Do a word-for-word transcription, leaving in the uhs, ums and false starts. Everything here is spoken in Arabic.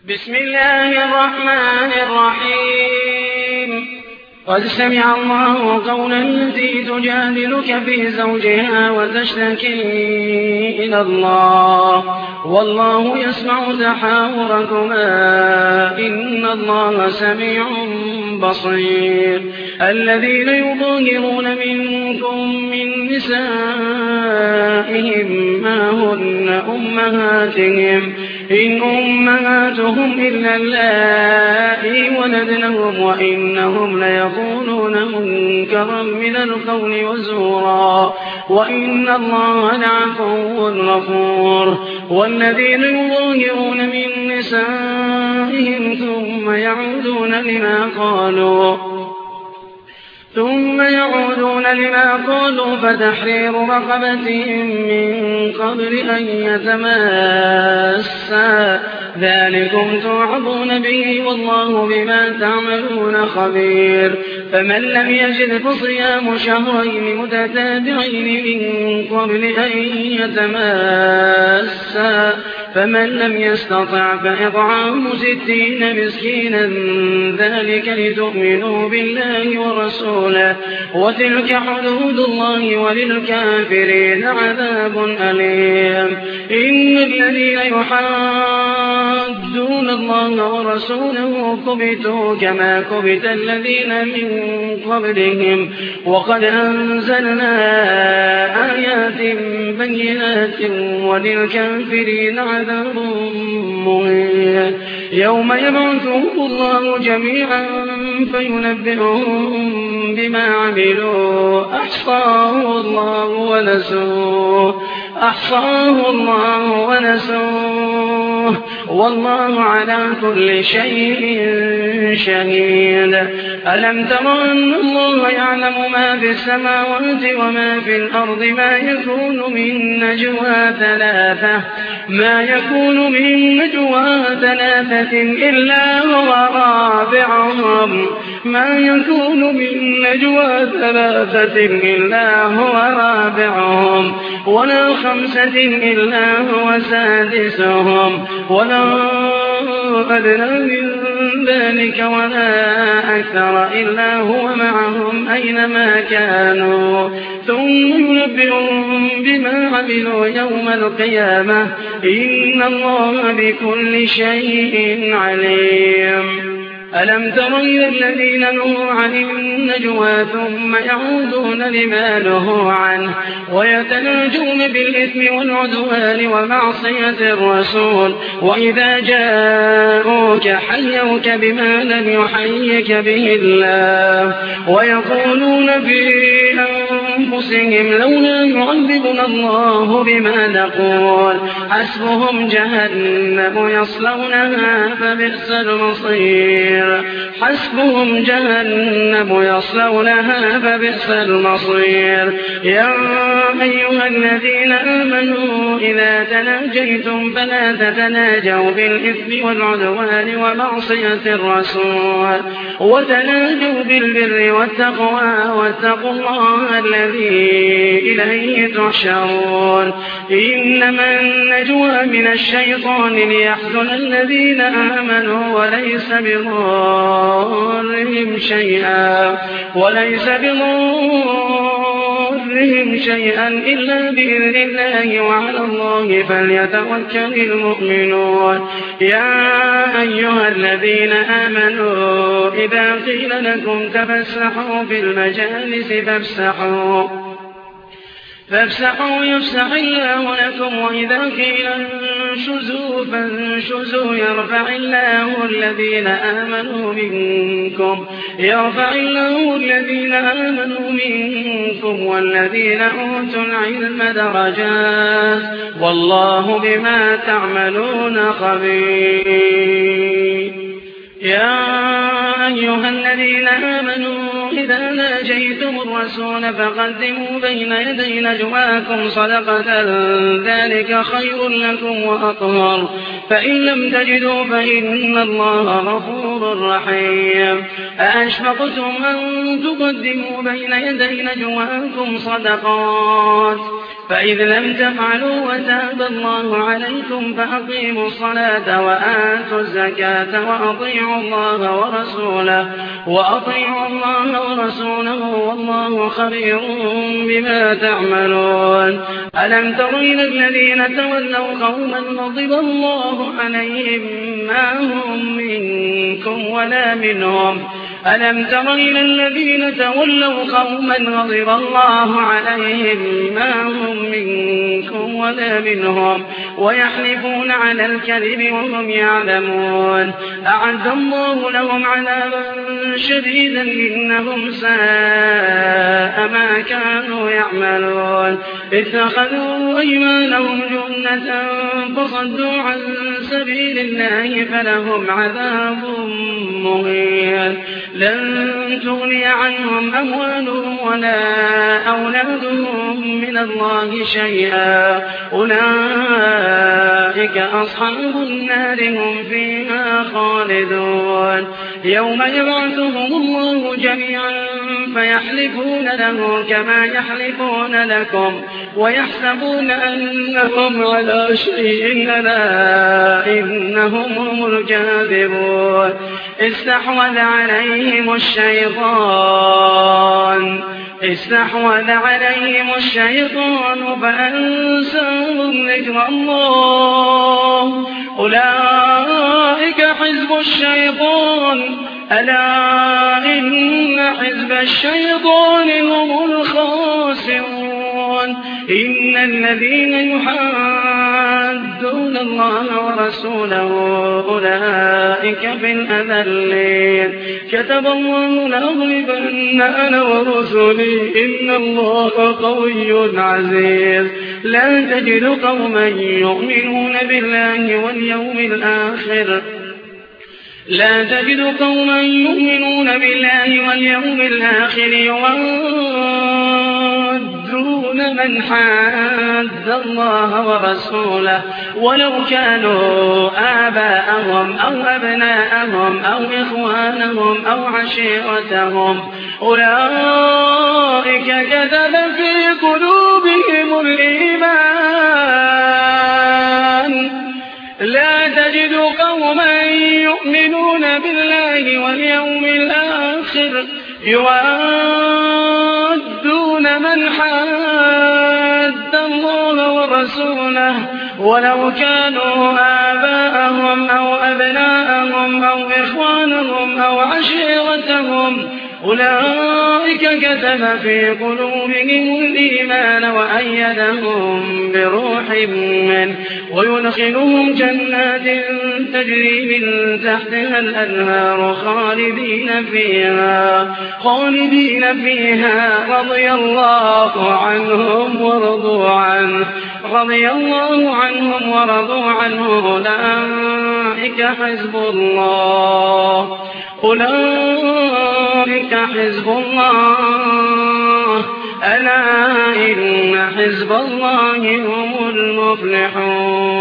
بسم الله الرحمن الرحيم قد سمع الله قول التي تجادلك في زوجها وتشتكي إلى الله والله يسمع تحاوركما إن الله سميع بصير. الذين يظاهرون منكم من نسائهم ما هن أمهاتهم إن أمهاتهم إلا اللائي ولدنهم وإنهم ليقولون منكرا من القول وزورا وإن الله لعفو غفور. والذين يظاهرون من نسائهم ثم يعودون لما قالوا ثم يعودون لما قالوا فتحرير رقبة من قبل أن يتماسا ذلكم توعظون به والله بما تعملون خبير. فمن لم يجد فصيام شهرين متتابعين من قبل أن يتماسا فمن لم يستطع فإطعام ستين مسكينا ذلك لتؤمنوا بالله ورسوله وتلك حدود الله وللكافرين عذاب أليم. إن الذين يحادون الله ورسوله كبتوا كما كبت الذين من قبلهم وقد أنزلنا آيات بينات وللكافرين عذاب مهين. يوم يبعثهم الله جميعا فينبئهم بما عملوا أحصاه الله ونسوه أحصاه الله ونسوه والله على كل شيء شهيد. ألم تر أن الله يعلم ما في السماوات وما في الأرض ما يكون من نجوى ثلاثة ما يكون من نجوى ثلاثة إلا هو رابعهم ما يكون من نجوى ثلاثة إلا هو رابعهم ولا خمسة إلا هو سادسهم ولا أدنى من ذلك ولا أكثر إلا هو معهم أينما كانوا ثم ينبئهم بما عملوا يوم القيامة إن الله بكل شيء عليم. ألم تر إلى الذين نهوا عن النجوى ثم يعودون لما نهوا عنه ويتناجون بالإثم والعدوان ومعصية الرسول وإذا جاءوك حيوك بما لم يحيك به الله ويقولون في أنفسهم لولا يعذبنا الله بما نقول حسبهم جهنم يصلونها فبئس المصير حسبهم جهنم يصلونها فبئس المصير. يا أيها الذين آمنوا إذا تناجيتم فلا تتناجوا بالإثم والعدوان ومعصية الرسول وتناجوا بالبر والتقوى واتقوا الله الذي إليه تحشرون. إنما النجوى من الشيطان ليحزن الذين آمنوا وليس بضارهم شيئا وليس بضارهم شيئا إلا بإذن الله وعلى الله فليتوكل المؤمنون. يا أيها الذين آمنوا إذا قيل لكم تفسحوا في المجالس فافسحوا فافسحوا يفسح الله لكم وإذا قيل انشزوا فانشزوا يرفع الله الذين آمنوا منكم يرفع الله الذين آمنوا منكم والذين أوتوا العلم درجات والله بما تعملون خبير. يا أيها الذين آمنوا إذا ناجيتم الرسول فقدموا بين يدي نجواكم صدقة ذلك خير لكم وأطهر فإن لم تجدوا فإن الله غفور رحيم. أأشفقتم أن تقدموا بين يدي نجواكم صدقات فإذ لم تفعلوا وتاب الله عليكم فأقيموا الصلاة وآتوا الزكاة وأطيعوا الله ورسوله وأطيعوا الله ورسوله والله خبير بما تعملون. ألم تر إلى الذين تولوا قوما غضب الله عليهم ما هم منكم ولا منهم ألم تر إلى الذين تولوا قوما غضب الله عليهم ما هم منكم ولا منهم ويحلفون على الكذب وهم يعلمون. أعد الله لهم عذابا شديدا إنهم ساء ما كانوا يعملون. اتخذوا أيمانهم جنة فصدوا عن سبيل الله فلهم عذاب مهين. لن تغني عنهم أموالهم ولا أولادهم من الله شيئا أولئك أصحاب النار هم فيها خالدون. يوم يبعثهم الله جميعا فيحلفون له كما يحلفون لكم ويحسبون أنهم على شيء لا إنهم هم الكاذبون. استحوذ عليهم الشيطان استحوذ عليهم الشيطان فأنساهم ذكر الله أولئك حزب الشيطان ألا إن حزب الشيطان هم الخاسرون. إن الذين يحادون الله ورسوله أولئك في الأذلين. كتب الله لأغلبن أنا ورسلي إن الله قوي عزيز. لا تجد قوما يؤمنون بالله واليوم الآخر لا تجد قوما يؤمنون بالله واليوم الآخر يودون من حاد الله ورسوله ولو كانوا آباءهم أو أبناءهم أو إخوانهم أو عشيرتهم أولئك كتب في قلوبهم الإيمان. لا تجد قوما يؤمنون بالله واليوم الآخر يوادون من حاد الله ورسوله ولو كانوا آباءهم أو أبناءهم أو إخوانهم أو عشيرتهم أولئك كتب في قلوبهم الإيمان وأيدهم بروح منه ويدخلهم جنات تجري من تحتها الأنهار خالدين فيها خالدين فيها رضي الله عنهم ورضوا عنه رضي الله عنهم ورضوا عنه أولئك حزب الله أولئك حزب الله ألا إن حزب الله هم المفلحون.